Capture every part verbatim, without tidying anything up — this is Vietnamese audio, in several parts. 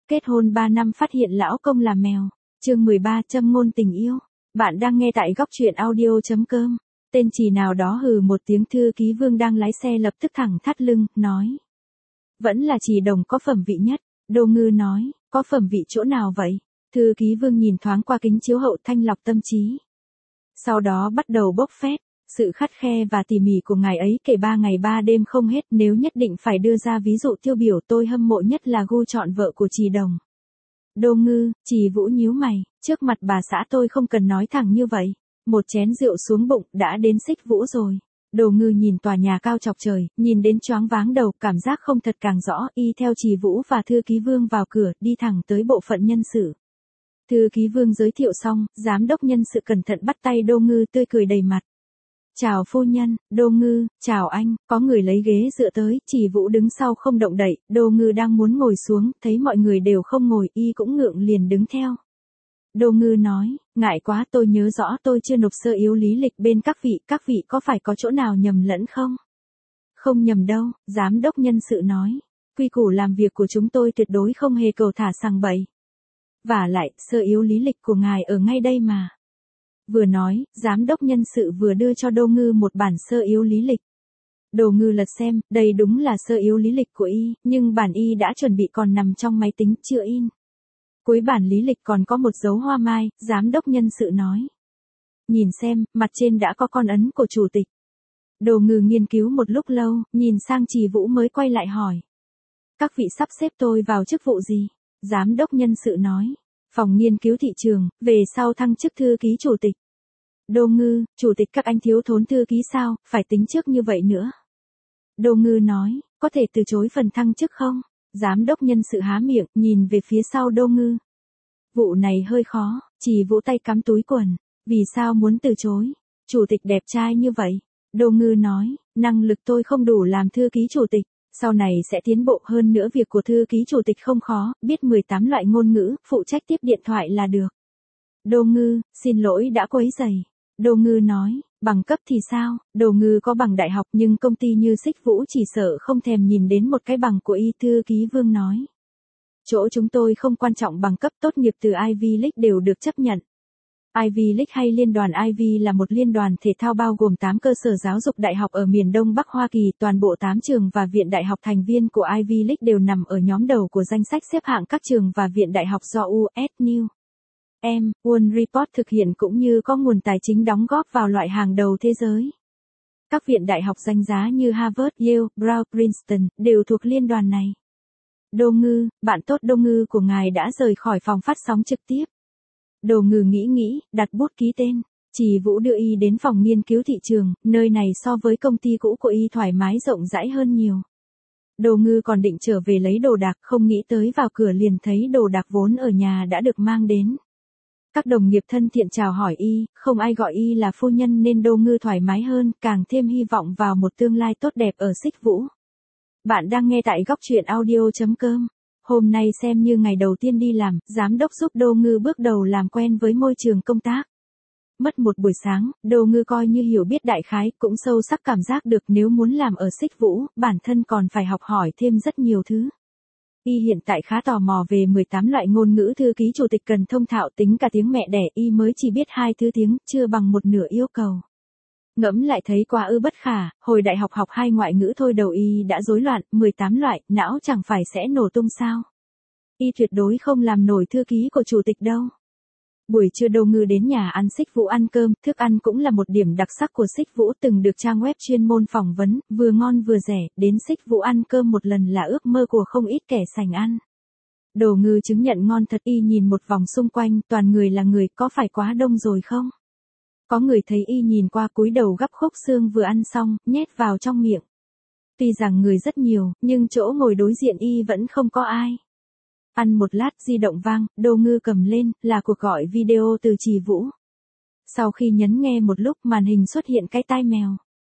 Kết hôn ba năm phát hiện lão công là mèo. Chương mười ba châm ngôn tình yêu. Bạn đang nghe tại góc truyện audio chấm com. Tên chì nào đó hừ một tiếng, thư ký Vương đang lái xe lập tức thẳng thắt lưng, nói. Vẫn là chì Đồng có phẩm vị nhất. Đô Ngư nói, có phẩm vị chỗ nào vậy? Thư ký Vương nhìn thoáng qua kính chiếu hậu thanh lọc tâm trí. Sau đó bắt đầu bốc phét. Sự khắt khe và tỉ mỉ của ngài ấy kể ba ngày ba đêm không hết, nếu nhất định phải đưa ra ví dụ tiêu biểu tôi hâm mộ nhất là gu chọn vợ của chì Đồng. Đô Ngư, chì Vũ nhíu mày, trước mặt bà xã tôi không cần nói thẳng như vậy. Một chén rượu xuống bụng, đã đến Xích Vũ rồi. Đô Ngư nhìn tòa nhà cao chọc trời, nhìn đến choáng váng đầu, cảm giác không thật càng rõ, y theo chì Vũ và thư ký Vương vào cửa, đi thẳng tới bộ phận nhân sự. Thư ký Vương giới thiệu xong, giám đốc nhân sự cẩn thận bắt tay Đô Ngư, tươi cười đầy mặt. Chào phu nhân, Đô Ngư, chào anh, có người lấy ghế dựa tới, chì Vũ đứng sau không động đậy, Đô Ngư đang muốn ngồi xuống, thấy mọi người đều không ngồi, y cũng ngượng liền đứng theo. Đô Ngư nói, ngại quá, tôi nhớ rõ tôi chưa nộp sơ yếu lý lịch bên các vị, các vị có phải có chỗ nào nhầm lẫn không? Không nhầm đâu, giám đốc nhân sự nói, quy củ làm việc của chúng tôi tuyệt đối không hề cầu thả sằng bậy. Vả lại, sơ yếu lý lịch của ngài ở ngay đây mà. Vừa nói, giám đốc nhân sự vừa đưa cho Đô Ngư một bản sơ yếu lý lịch. Đô Ngư lật xem, đây đúng là sơ yếu lý lịch của y, nhưng bản y đã chuẩn bị còn nằm trong máy tính, chưa in. Cuối bản lý lịch còn có một dấu hoa mai, giám đốc nhân sự nói. Nhìn xem, mặt trên đã có con ấn của chủ tịch. Đô Ngư nghiên cứu một lúc lâu, nhìn sang chì Vũ mới quay lại hỏi. Các vị sắp xếp tôi vào chức vụ gì? Giám đốc nhân sự nói. Phòng nghiên cứu thị trường, về sau thăng chức thư ký chủ tịch. Đô Ngư, chủ tịch các anh thiếu thốn thư ký sao, phải tính trước như vậy nữa. Đô Ngư nói, có thể từ chối phần thăng chức không? Giám đốc nhân sự há miệng, nhìn về phía sau Đô Ngư. Vụ này hơi khó, chì Vũ tay cắm túi quần. Vì sao muốn từ chối? Chủ tịch đẹp trai như vậy. Đô Ngư nói, năng lực tôi không đủ làm thư ký chủ tịch. Sau này sẽ tiến bộ hơn nữa, việc của thư ký chủ tịch không khó, biết mười tám loại ngôn ngữ, phụ trách tiếp điện thoại là được. Đô Ngư, xin lỗi đã quấy rầy. Đô Ngư nói, bằng cấp thì sao? Đô Ngư có bằng đại học nhưng công ty như Xích Vũ chỉ sợ không thèm nhìn đến một cái bằng của y, thư ký Vương nói. Chỗ chúng tôi không quan trọng bằng cấp, tốt nghiệp từ Ivy League đều được chấp nhận. Ivy League hay liên đoàn Ivy là một liên đoàn thể thao bao gồm tám cơ sở giáo dục đại học ở miền Đông Bắc Hoa Kỳ, toàn bộ tám trường và viện đại học thành viên của Ivy League đều nằm ở nhóm đầu của danh sách xếp hạng các trường và viện đại học do u ét News and World Report thực hiện cũng như có nguồn tài chính đóng góp vào loại hàng đầu thế giới. Các viện đại học danh giá như Harvard, Yale, Brown, Princeton đều thuộc liên đoàn này. Đô Ngư, bạn tốt Đô Ngư của ngài đã rời khỏi phòng phát sóng trực tiếp. Đô Ngư nghĩ nghĩ, đặt bút ký tên. Chì Vũ đưa y đến phòng nghiên cứu thị trường, nơi này so với công ty cũ của y thoải mái rộng rãi hơn nhiều. Đô Ngư còn định trở về lấy đồ đạc, không nghĩ tới vào cửa liền thấy đồ đạc vốn ở nhà đã được mang đến. Các đồng nghiệp thân thiện chào hỏi y, không ai gọi y là phu nhân nên Đô Ngư thoải mái hơn, càng thêm hy vọng vào một tương lai tốt đẹp ở Xích Vũ. Bạn đang nghe tại góc truyện audio chấm com. Hôm nay xem như ngày đầu tiên đi làm, giám đốc giúp Đô Ngư bước đầu làm quen với môi trường công tác. Mất một buổi sáng, Đô Ngư coi như hiểu biết đại khái, cũng sâu sắc cảm giác được nếu muốn làm ở Xích Vũ, bản thân còn phải học hỏi thêm rất nhiều thứ. Y hiện tại khá tò mò về mười tám loại ngôn ngữ thư ký chủ tịch cần thông thạo, tính cả tiếng mẹ đẻ y mới chỉ biết hai thứ tiếng, chưa bằng một nửa yêu cầu. Ngẫm lại thấy quá ư bất khả, hồi đại học học hai ngoại ngữ thôi đầu y đã rối loạn, mười tám loại, não chẳng phải sẽ nổ tung sao. Y tuyệt đối không làm nổi thư ký của chủ tịch đâu. Buổi trưa Đô Ngư đến nhà ăn Xích Vũ ăn cơm, thức ăn cũng là một điểm đặc sắc của Xích Vũ, từng được trang web chuyên môn phỏng vấn, vừa ngon vừa rẻ, đến Xích Vũ ăn cơm một lần là ước mơ của không ít kẻ sành ăn. Đô Ngư chứng nhận ngon thật, y nhìn một vòng xung quanh, toàn người là người, có phải quá đông rồi không? Có người thấy y nhìn qua cúi đầu gắp khúc xương vừa ăn xong, nhét vào trong miệng. Tuy rằng người rất nhiều, nhưng chỗ ngồi đối diện y vẫn không có ai. Ăn một lát, di động vang, Đô Ngư cầm lên, là cuộc gọi video từ chì Vũ. Sau khi nhấn nghe một lúc, màn hình xuất hiện cái tai mèo.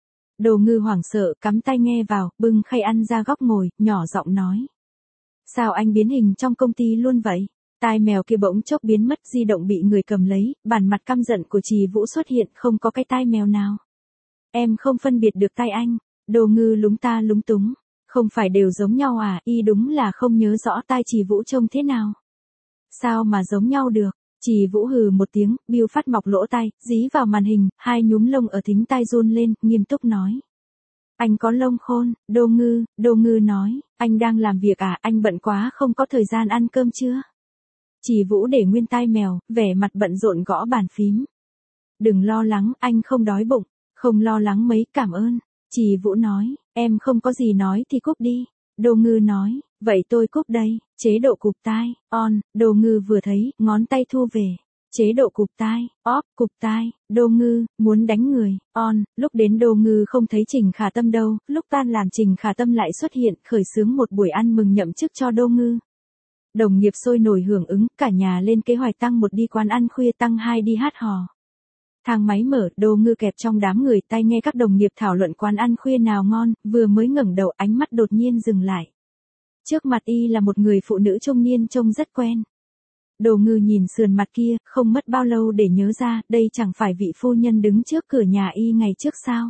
Đô Ngư hoảng sợ, cắm tai nghe vào, bưng khay ăn ra góc ngồi, nhỏ giọng nói. Sao anh biến hình trong công ty luôn vậy? Tai mèo kia bỗng chốc biến mất, di động bị người cầm lấy, bản mặt căm giận của chì Vũ xuất hiện, không có cái tai mèo nào. Em không phân biệt được tai anh. Đô Ngư lúng ta lúng túng. Không phải đều giống nhau à, y đúng là không nhớ rõ tai Trì Vũ trông thế nào. Sao mà giống nhau được? Trì Vũ hừ một tiếng, Bill Phát mọc lỗ tai, dí vào màn hình, hai nhúm lông ở thính tai run lên, nghiêm túc nói. Anh có lông khôn, Đô Ngư, Đô Ngư nói, anh đang làm việc à, anh bận quá không có thời gian ăn cơm chưa? Trì Vũ để nguyên tai mèo, vẻ mặt bận rộn gõ bàn phím. Đừng lo lắng, anh không đói bụng, không lo lắng mấy, cảm ơn. Trì Vũ nói, em không có gì nói thì cúp đi. Đô Ngư nói, vậy tôi cúp đây, chế độ cụp tai, on, Đô Ngư vừa thấy, ngón tay thu về. Chế độ cụp tai, off, cụp tai, Đô Ngư, muốn đánh người, on, lúc đến Đô Ngư không thấy Trình Khả Tâm đâu, lúc tan làm Trình Khả Tâm lại xuất hiện, khởi xướng một buổi ăn mừng nhậm chức cho Đô Ngư. Đồng nghiệp sôi nổi hưởng ứng, cả nhà lên kế hoạch tăng một đi quán ăn khuya, tăng hai đi hát hò. Thang máy mở, Đô Ngư kẹp trong đám người, tai nghe các đồng nghiệp thảo luận quán ăn khuya nào ngon, vừa mới ngẩng đầu ánh mắt đột nhiên dừng lại. Trước mặt y là một người phụ nữ trung niên trông rất quen. Đô Ngư nhìn sườn mặt kia, không mất bao lâu để nhớ ra, đây chẳng phải vị phu nhân đứng trước cửa nhà y ngày trước sao.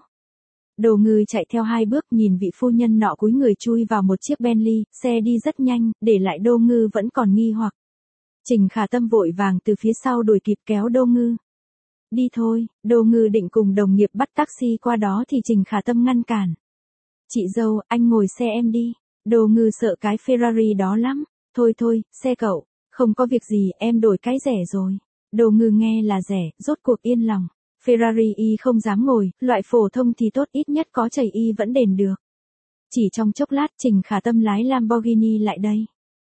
Đô Ngư chạy theo hai bước, nhìn vị phu nhân nọ cúi người chui vào một chiếc Bentley, xe đi rất nhanh, để lại Đô Ngư vẫn còn nghi hoặc. Trình Khả Tâm vội vàng từ phía sau đuổi kịp kéo Đô Ngư. Đi thôi, Đô Ngư định cùng đồng nghiệp bắt taxi qua đó thì Trình Khả Tâm ngăn cản. Chị dâu, anh ngồi xe em đi. Đô Ngư sợ cái Ferrari đó lắm. Thôi thôi, xe cậu. Không có việc gì, em đổi cái rẻ rồi. Đô Ngư nghe là rẻ, rốt cuộc yên lòng. Ferrari y không dám ngồi, loại phổ thông thì tốt, ít nhất có chảy y vẫn đền được. Chỉ trong chốc lát Trình Khả Tâm lái Lamborghini lại đây.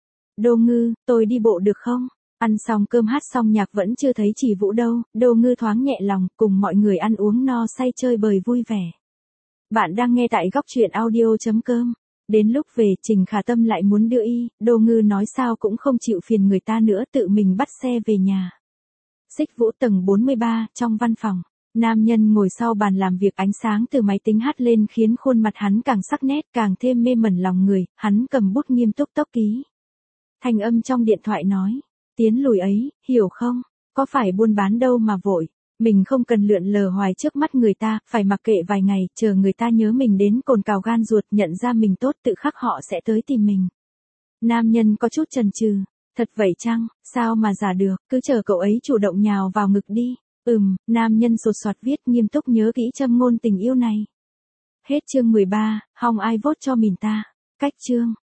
Đô Ngư, tôi đi bộ được không? Ăn xong cơm hát xong nhạc vẫn chưa thấy Trì Vũ đâu, Đô Ngư thoáng nhẹ lòng, cùng mọi người ăn uống no say chơi bời vui vẻ. Bạn đang nghe tại góc truyện audio chấm com. Đến lúc về, Trình Khả Tâm lại muốn đưa y, Đô Ngư nói sao cũng không chịu phiền người ta nữa, tự mình bắt xe về nhà. Xích Vũ tầng bốn mươi ba, trong văn phòng. Nam nhân ngồi sau bàn làm việc, ánh sáng từ máy tính hắt lên khiến khuôn mặt hắn càng sắc nét, càng thêm mê mẩn lòng người, hắn cầm bút nghiêm túc tốc ký. Thanh âm trong điện thoại nói, tiến lùi ấy, hiểu không? Có phải buôn bán đâu mà vội. Mình không cần lượn lờ hoài trước mắt người ta, phải mặc kệ vài ngày, chờ người ta nhớ mình đến cồn cào gan ruột, nhận ra mình tốt, tự khắc họ sẽ tới tìm mình. Nam nhân có chút chần chừ, thật vậy chăng, sao mà giả được, cứ chờ cậu ấy chủ động nhào vào ngực đi. Ừm, nam nhân sột soạt viết, nghiêm túc nhớ kỹ châm ngôn tình yêu này. Hết chương mười ba, hòng ai vote cho mình ta. Cách chương.